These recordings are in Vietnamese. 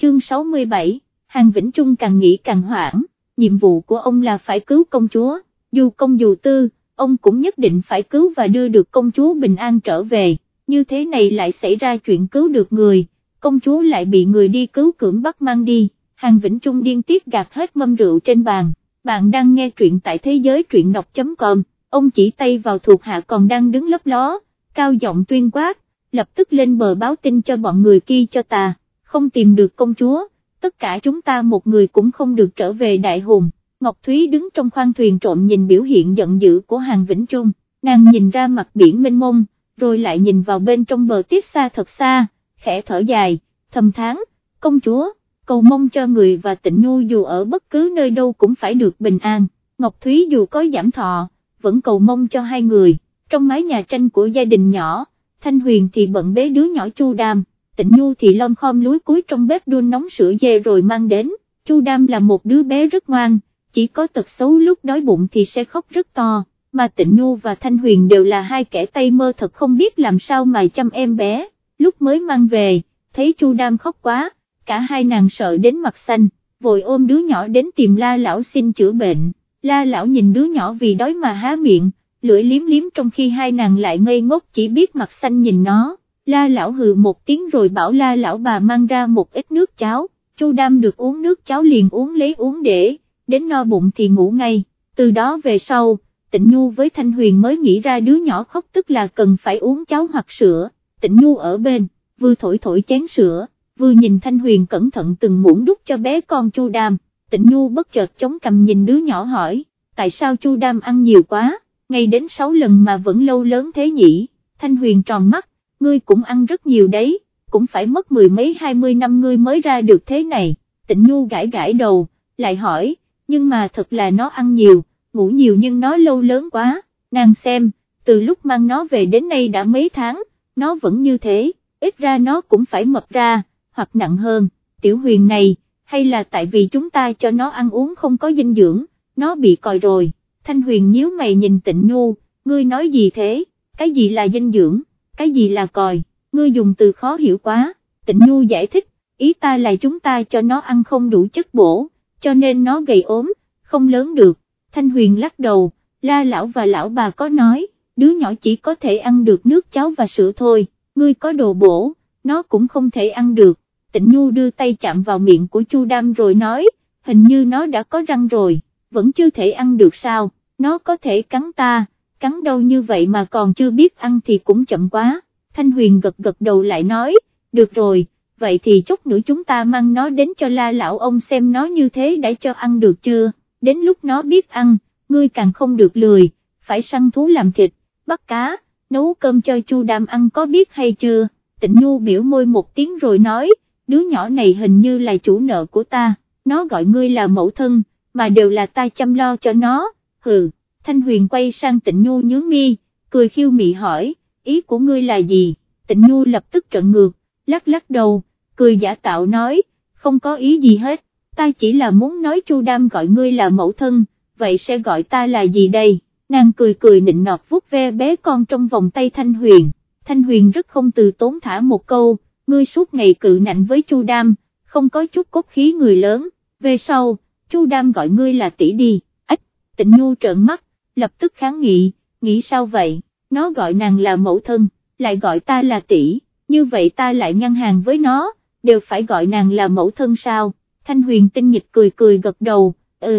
chương 67, Hàn Vĩnh Trung càng nghĩ càng hoảng, nhiệm vụ của ông là phải cứu công chúa, dù công dù tư, ông cũng nhất định phải cứu và đưa được công chúa bình an trở về, như thế này lại xảy ra chuyện cứu được người, công chúa lại bị người đi cứu cưỡng bắt mang đi, Hàn Vĩnh Trung điên tiết gạt hết mâm rượu trên bàn, bạn đang nghe truyện tại thế giới truyện đọc.com, ông chỉ tay vào thuộc hạ còn đang đứng lấp ló, cao giọng tuyên quát, lập tức lên bờ báo tin cho bọn người kia cho ta, không tìm được công chúa, tất cả chúng ta một người cũng không được trở về Đại Hùng. Ngọc Thúy đứng trong khoang thuyền trộm nhìn biểu hiện giận dữ của Hàn Vĩnh Trung, nàng nhìn ra mặt biển mênh mông, rồi lại nhìn vào bên trong bờ tiếp xa thật xa, khẽ thở dài, thầm thán, công chúa, cầu mong cho người và Tịnh Nhu dù ở bất cứ nơi đâu cũng phải được bình an, Ngọc Thúy dù có giảm thọ, vẫn cầu mong cho hai người, trong mái nhà tranh của gia đình nhỏ, Thanh Huyền thì bận bế đứa nhỏ Chu Đam, Tịnh Nhu thì lom khom lúi cúi trong bếp đun nóng sữa dê rồi mang đến, Chu Đam là một đứa bé rất ngoan, chỉ có tật xấu lúc đói bụng thì sẽ khóc rất to, mà Tịnh Nhu và Thanh Huyền đều là hai kẻ tay mơ thật không biết làm sao mà chăm em bé, lúc mới mang về, thấy Chu Đam khóc quá, cả hai nàng sợ đến mặt xanh, vội ôm đứa nhỏ đến tìm La Lão xin chữa bệnh, La Lão nhìn đứa nhỏ vì đói mà há miệng, lưỡi liếm liếm trong khi hai nàng lại ngây ngốc chỉ biết mặt xanh nhìn nó, La Lão hừ một tiếng rồi bảo La Lão bà mang ra một ít nước cháo, Chu Đam được uống nước cháo liền uống lấy uống để, đến no bụng thì ngủ ngay, từ đó về sau, Tịnh Nhu với Thanh Huyền mới nghĩ ra đứa nhỏ khóc tức là cần phải uống cháo hoặc sữa, Tịnh Nhu ở bên, vừa thổi thổi chén sữa, vừa nhìn Thanh Huyền cẩn thận từng muỗng đút cho bé con Chu Đam, Tịnh Nhu bất chợt chống cằm nhìn đứa nhỏ hỏi, tại sao Chu Đam ăn nhiều quá, ngay đến 6 lần mà vẫn lâu lớn thế nhỉ, Thanh Huyền tròn mắt, ngươi cũng ăn rất nhiều đấy, cũng phải mất 10 mấy 20 năm ngươi mới ra được thế này, Tịnh Nhu gãi gãi đầu, lại hỏi, nhưng mà thật là nó ăn nhiều, ngủ nhiều nhưng nó lâu lớn quá, nàng xem, từ lúc mang nó về đến nay đã mấy tháng, nó vẫn như thế, ít ra nó cũng phải mập ra, hoặc nặng hơn, Tiểu Huyền này, hay là tại vì chúng ta cho nó ăn uống không có dinh dưỡng, nó bị còi rồi, Thanh Huyền nhíu mày nhìn Tịnh Nhu, ngươi nói gì thế, cái gì là dinh dưỡng, cái gì là còi, ngươi dùng từ khó hiểu quá, Tịnh Nhu giải thích, ý ta là chúng ta cho nó ăn không đủ chất bổ, cho nên nó gầy ốm, không lớn được, Thanh Huyền lắc đầu, La Lão và Lão bà có nói, đứa nhỏ chỉ có thể ăn được nước cháo và sữa thôi, ngươi có đồ bổ, nó cũng không thể ăn được, Tịnh Nhu đưa tay chạm vào miệng của Chu Đam rồi nói, hình như nó đã có răng rồi, vẫn chưa thể ăn được sao, nó có thể cắn ta, cắn đâu như vậy mà còn chưa biết ăn thì cũng chậm quá, Thanh Huyền gật gật đầu lại nói, được rồi, vậy thì chút nữa chúng ta mang nó đến cho La Lão ông xem nó như thế đã cho ăn được chưa, đến lúc nó biết ăn, ngươi càng không được lười, phải săn thú làm thịt, bắt cá, nấu cơm cho Chu Đam ăn có biết hay chưa, Tịnh Nhu biểu môi một tiếng rồi nói, đứa nhỏ này hình như là chủ nợ của ta, nó gọi ngươi là mẫu thân, mà đều là ta chăm lo cho nó, hừ, Thanh Huyền quay sang Tịnh Nhu nhướng mi, cười khiêu mị hỏi, ý của ngươi là gì, Tịnh Nhu lập tức trợn ngược, lắc lắc đầu, cười giả tạo nói, không có ý gì hết, ta chỉ là muốn nói Chu Đam gọi ngươi là mẫu thân, vậy sẽ gọi ta là gì đây, nàng cười cười nịnh nọt vuốt ve bé con trong vòng tay Thanh Huyền, Thanh Huyền rất không từ tốn thả một câu, ngươi suốt ngày cự nạnh với Chu Đam, không có chút cốt khí người lớn, về sau, Chu Đam gọi ngươi là tỷ đi, ách, Tịnh Nhu trợn mắt, lập tức kháng nghị, nghĩ sao vậy, nó gọi nàng là mẫu thân, lại gọi ta là tỷ, như vậy ta lại ngăn hàng với nó, đều phải gọi nàng là mẫu thân sao, Thanh Huyền tinh nghịch cười cười gật đầu,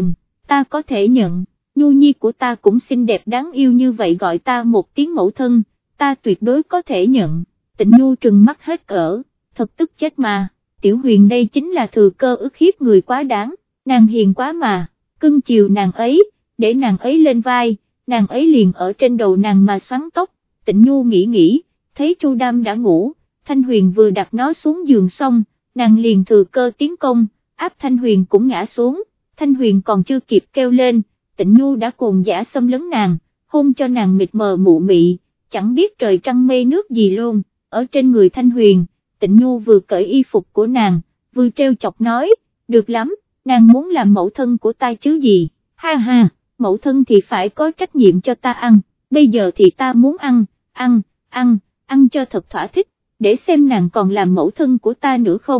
ta có thể nhận, Nhu Nhi của ta cũng xinh đẹp đáng yêu như vậy gọi ta một tiếng mẫu thân, ta tuyệt đối có thể nhận, Tịnh Nhu trừng mắt hết cỡ, thật tức chết mà, Tiểu Huyền đây chính là thừa cơ ức hiếp người quá đáng, nàng hiền quá mà, cưng chiều nàng ấy, để nàng ấy lên vai, nàng ấy liền ở trên đầu nàng mà xoắn tóc, Tịnh Nhu nghĩ, thấy Chu Đam đã ngủ, Thanh Huyền vừa đặt nó xuống giường xong, nàng liền thừa cơ tiến công, áp Thanh Huyền cũng ngã xuống, Thanh Huyền còn chưa kịp kêu lên, Tịnh Nhu đã cuồng dã xâm lấn nàng, hôn cho nàng mịt mờ mụ mị, chẳng biết trời trăng mây nước gì luôn, ở trên người Thanh Huyền, Tịnh Nhu vừa cởi y phục của nàng, vừa trêu chọc nói, được lắm, nàng muốn làm mẫu thân của ta chứ gì, ha ha, mẫu thân thì phải có trách nhiệm cho ta ăn, bây giờ thì ta muốn ăn cho thật thỏa thích, để xem nàng còn làm mẫu thân của ta nữa không,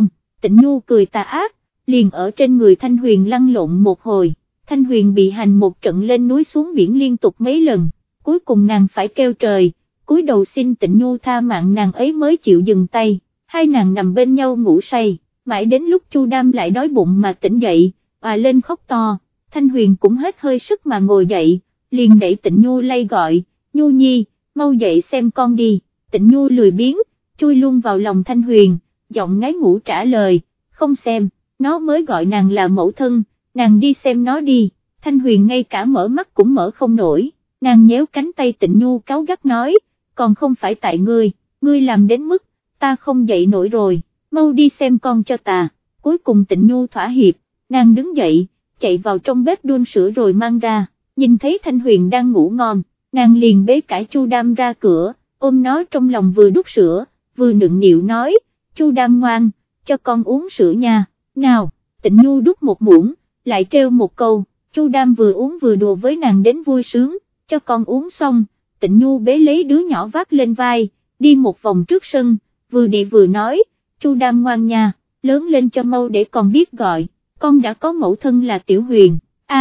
Tịnh Nhu cười tà ác, liền ở trên người Thanh Huyền lăn lộn một hồi, Thanh Huyền bị hành một trận lên núi xuống biển liên tục mấy lần, cuối cùng nàng phải kêu trời, cúi đầu xin Tịnh Nhu tha mạng nàng ấy mới chịu dừng tay, hai nàng nằm bên nhau ngủ say, mãi đến lúc Chu Đam lại đói bụng mà tỉnh dậy, lên khóc to, Thanh Huyền cũng hết hơi sức mà ngồi dậy, liền đẩy Tịnh Nhu lay gọi, Nhu Nhi, mau dậy xem con đi, Tịnh Nhu lười biếng, chui luôn vào lòng Thanh Huyền, giọng ngái ngủ trả lời, không xem, nó mới gọi nàng là mẫu thân, nàng đi xem nó đi, Thanh Huyền ngay cả mở mắt cũng mở không nổi, nàng nhéo cánh tay Tịnh Nhu cáu gắt nói, còn không phải tại ngươi làm đến mức, ta không dậy nổi rồi, mau đi xem con cho ta, cuối cùng Tịnh Nhu thỏa hiệp, nàng đứng dậy, chạy vào trong bếp đun sữa rồi mang ra, nhìn thấy Thanh Huyền đang ngủ ngon, nàng liền bế cả Chu Đam ra cửa, ôm nó trong lòng vừa đút sữa, vừa nựng nịu nói, Chu Đam ngoan, cho con uống sữa nha, nào, Tịnh Nhu đút một muỗng, lại trêu một câu, Chu Đam vừa uống vừa đùa với nàng đến vui sướng, cho con uống xong, Tịnh Nhu bế lấy đứa nhỏ vác lên vai, đi một vòng trước sân, vừa đi vừa nói, Chu Đam ngoan nha, lớn lên cho mau để con biết gọi, con đã có mẫu thân là Tiểu Huyền,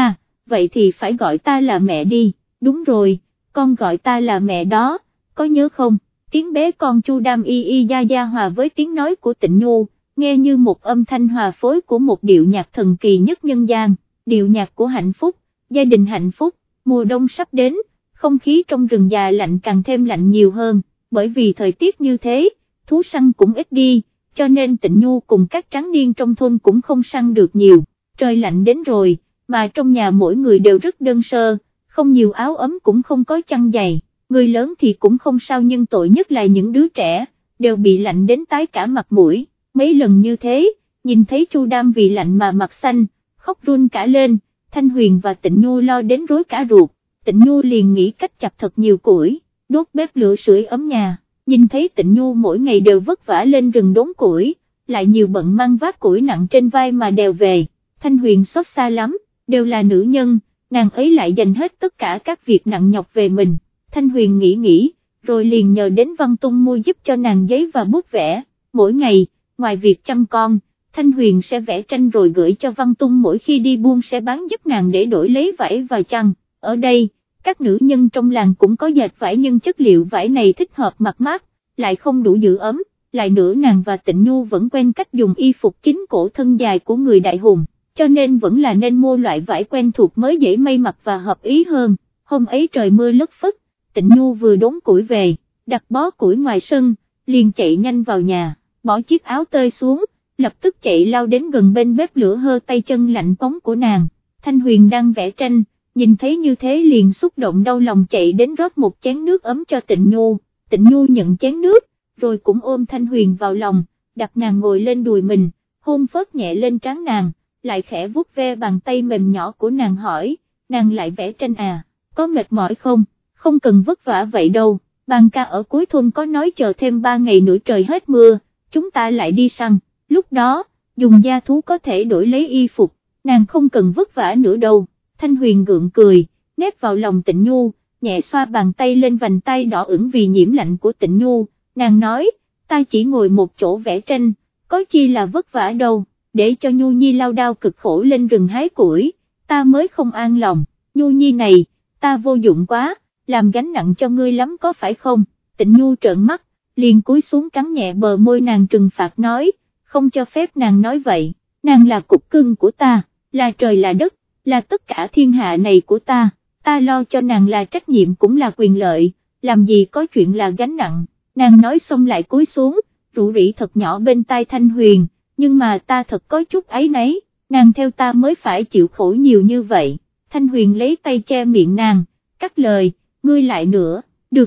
vậy thì phải gọi ta là mẹ đi, đúng rồi, con gọi ta là mẹ đó, có nhớ không, tiếng bé con Chu Đam y y da da hòa với tiếng nói của Tịnh Nhu, nghe như một âm thanh hòa phối của một điệu nhạc thần kỳ nhất nhân gian, điệu nhạc của hạnh phúc, gia đình hạnh phúc, mùa đông sắp đến, không khí trong rừng già lạnh càng thêm lạnh nhiều hơn, bởi vì thời tiết như thế, thú săn cũng ít đi, cho nên Tịnh Nhu cùng các tráng niên trong thôn cũng không săn được nhiều, trời lạnh đến rồi, mà trong nhà mỗi người đều rất đơn sơ, không nhiều áo ấm cũng không có chăn dày, người lớn thì cũng không sao nhưng tội nhất là những đứa trẻ, đều bị lạnh đến tái cả mặt mũi, mấy lần như thế, nhìn thấy Chu Đam vì lạnh mà mặt xanh, khóc run cả lên, Thanh Huyền và Tịnh Nhu lo đến rối cả ruột, Tịnh Nhu liền nghĩ cách chặt thật nhiều củi, đốt bếp lửa sưởi ấm nhà, nhìn thấy Tịnh Nhu mỗi ngày đều vất vả lên rừng đốn củi, lại nhiều bận mang vác củi nặng trên vai mà đèo về, Thanh Huyền xót xa lắm, đều là nữ nhân, nàng ấy lại dành hết tất cả các việc nặng nhọc về mình, Thanh Huyền nghĩ, rồi liền nhờ đến Văn Tung mua giúp cho nàng giấy và bút vẽ, mỗi ngày, ngoài việc chăm con, Thanh Huyền sẽ vẽ tranh rồi gửi cho Văn Tung mỗi khi đi buôn sẽ bán giúp nàng để đổi lấy vải và chăn, ở đây, các nữ nhân trong làng cũng có dệt vải nhưng chất liệu vải này thích hợp mặc mát, lại không đủ giữ ấm, lại nữa nàng và Tịnh Nhu vẫn quen cách dùng y phục kín cổ thân dài của người đại hùng, cho nên vẫn là nên mua loại vải quen thuộc mới dễ may mặc và hợp ý hơn, hôm ấy trời mưa lất phất, Tịnh Nhu vừa đốn củi về, đặt bó củi ngoài sân, liền chạy nhanh vào nhà, bỏ chiếc áo tơi xuống, lập tức chạy lao đến gần bên bếp lửa hơ tay chân lạnh cống của nàng, Thanh Huyền đang vẽ tranh, nhìn thấy như thế liền xúc động đau lòng chạy đến rót một chén nước ấm cho Tịnh Nhu nhận chén nước, rồi cũng ôm Thanh Huyền vào lòng, đặt nàng ngồi lên đùi mình, hôn phớt nhẹ lên trán nàng, lại khẽ vuốt ve bàn tay mềm nhỏ của nàng hỏi, nàng lại vẽ tranh có mệt mỏi không, không cần vất vả vậy đâu, bàn ca ở cuối thôn có nói chờ thêm 3 ngày nữa trời hết mưa, chúng ta lại đi săn, lúc đó, dùng da thú có thể đổi lấy y phục, nàng không cần vất vả nữa đâu, Thanh Huyền gượng cười, nép vào lòng Tịnh Nhu, nhẹ xoa bàn tay lên vành tay đỏ ửng vì nhiễm lạnh của Tịnh Nhu, nàng nói, ta chỉ ngồi một chỗ vẽ tranh, có chi là vất vả đâu, để cho Nhu Nhi lao đao cực khổ lên rừng hái củi, ta mới không an lòng, Nhu Nhi này, ta vô dụng quá, làm gánh nặng cho ngươi lắm có phải không, Tịnh Nhu trợn mắt, liền cúi xuống cắn nhẹ bờ môi nàng trừng phạt nói, không cho phép nàng nói vậy, nàng là cục cưng của ta, là trời là đất, là tất cả thiên hạ này của ta lo cho nàng là trách nhiệm cũng là quyền lợi, làm gì có chuyện là gánh nặng, nàng nói xong lại cúi xuống, rủ rỉ thật nhỏ bên tai Thanh Huyền, nhưng mà ta thật có chút áy náy, nàng theo ta mới phải chịu khổ nhiều như vậy, Thanh Huyền lấy tay che miệng nàng, cắt lời, ngươi lại nữa, được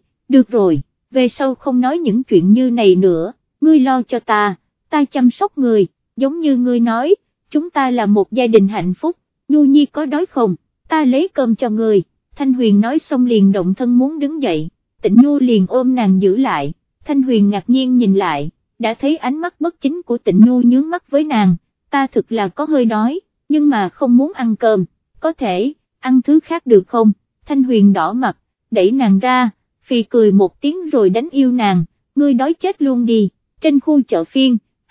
rồi, về sau không nói những chuyện như này nữa, ngươi lo cho ta chăm sóc người, giống như ngươi nói, chúng ta là một gia đình hạnh phúc, Nhu Nhi có đói không, ta lấy cơm cho người, Thanh Huyền nói xong liền động thân muốn đứng dậy, Tịnh Nhu liền ôm nàng giữ lại, Thanh Huyền ngạc nhiên nhìn lại, đã thấy ánh mắt bất chính của Tịnh Nhu nhướng mắt với nàng, ta thực là có hơi đói, nhưng mà không muốn ăn cơm, có thể, ăn thứ khác được không, Thanh Huyền đỏ mặt, đẩy nàng ra, phì cười một tiếng rồi đánh yêu nàng, ngươi đói chết luôn đi, trên khu chợ phiên,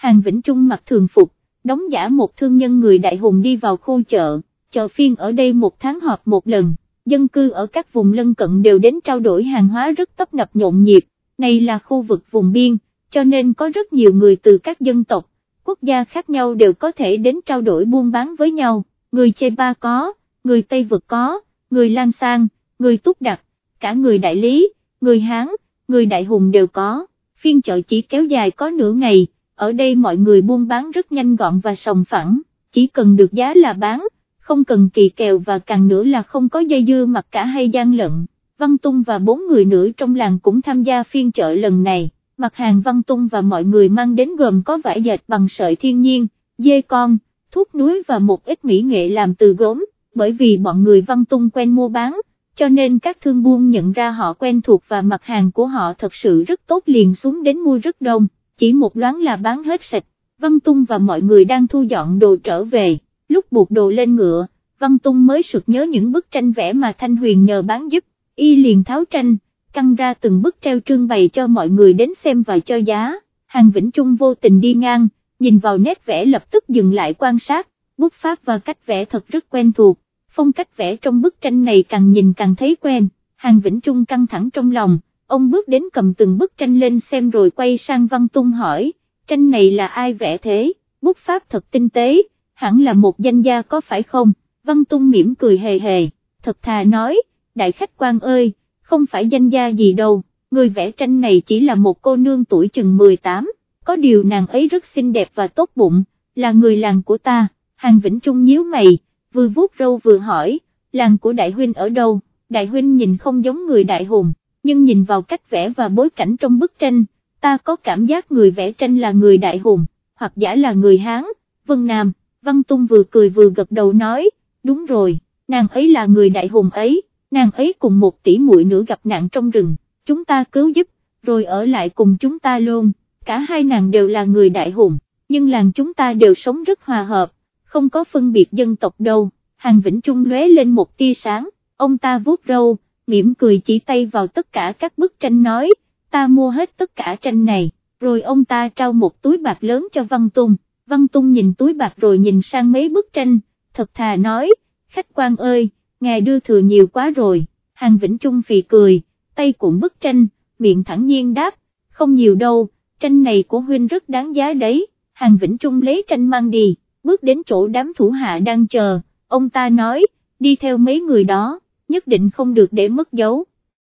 Hàn Vĩnh Trung mặc thường phục, đóng giả một thương nhân người Đại Hùng đi vào khu chợ, chợ phiên ở đây một tháng họp một lần, dân cư ở các vùng lân cận đều đến trao đổi hàng hóa rất tấp nập nhộn nhịp, này là khu vực vùng biên, cho nên có rất nhiều người từ các dân tộc, quốc gia khác nhau đều có thể đến trao đổi buôn bán với nhau, người Chê Ba có, người Tây Vực có, người Lan Sang, người Túc Đặc, cả người Đại Lý, người Hán, người Đại Hùng đều có, phiên chợ chỉ kéo dài có nửa ngày, ở đây mọi người buôn bán rất nhanh gọn và sòng phẳng, chỉ cần được giá là bán, không cần kỳ kèo và càng nữa là không có dây dưa mặc cả hay gian lận. Văn Tung và 4 người nữa trong làng cũng tham gia phiên chợ lần này, mặt hàng Văn Tung và mọi người mang đến gồm có vải dệt bằng sợi thiên nhiên, dê con, thuốc núi và một ít mỹ nghệ làm từ gốm, bởi vì bọn người Văn Tung quen mua bán, cho nên các thương buôn nhận ra họ quen thuộc và mặt hàng của họ thật sự rất tốt liền xuống đến mua rất đông, chỉ một loáng là bán hết sạch. Văn Tung và mọi người đang thu dọn đồ trở về, lúc buộc đồ lên ngựa, Văn Tung mới sực nhớ những bức tranh vẽ mà Thanh Huyền nhờ bán giúp, y liền tháo tranh, căng ra từng bức treo trưng bày cho mọi người đến xem và cho giá. Hàn Vĩnh Trung vô tình đi ngang, nhìn vào nét vẽ lập tức dừng lại quan sát, bút pháp và cách vẽ thật rất quen thuộc, phong cách vẽ trong bức tranh này càng nhìn càng thấy quen. Hàn Vĩnh Trung căng thẳng trong lòng, ông bước đến cầm từng bức tranh lên xem rồi quay sang Văn Tung hỏi, tranh này là ai vẽ thế, bút pháp thật tinh tế, hẳn là một danh gia có phải không? Văn Tung mỉm cười hề hề, thật thà nói, đại khách quan ơi, không phải danh gia gì đâu, người vẽ tranh này chỉ là một cô nương tuổi chừng 18, có điều nàng ấy rất xinh đẹp và tốt bụng, là người làng của ta. Hàn Vĩnh Trung nhíu mày, vừa vuốt râu vừa hỏi, làng của đại huynh ở đâu? Đại huynh nhìn không giống người Đại Hùng, nhưng nhìn vào cách vẽ và bối cảnh trong bức tranh, ta có cảm giác người vẽ tranh là người Đại Hùng, hoặc giả là người Hán, Vân Nam. Văn Tung vừa cười vừa gật đầu nói, đúng rồi, nàng ấy là người Đại Hùng ấy, nàng ấy cùng một tỷ muội nữa gặp nạn trong rừng, chúng ta cứu giúp, rồi ở lại cùng chúng ta luôn, cả hai nàng đều là người Đại Hùng, nhưng làng chúng ta đều sống rất hòa hợp, không có phân biệt dân tộc đâu. Hàn Vĩnh Trung lóe lên một tia sáng, ông ta vuốt râu, mỉm cười chỉ tay vào tất cả các bức tranh nói, ta mua hết tất cả tranh này, rồi ông ta trao một túi bạc lớn cho Văn Tung. Văn Tung nhìn túi bạc rồi nhìn sang mấy bức tranh, thật thà nói, khách quan ơi, ngài đưa thừa nhiều quá rồi. Hàn Vĩnh Trung phì cười, tay cuộn bức tranh, miệng thẳng nhiên đáp, không nhiều đâu, tranh này của huynh rất đáng giá đấy. Hàn Vĩnh Trung lấy tranh mang đi, bước đến chỗ đám thủ hạ đang chờ, ông ta nói, đi theo mấy người đó, nhất định không được để mất dấu.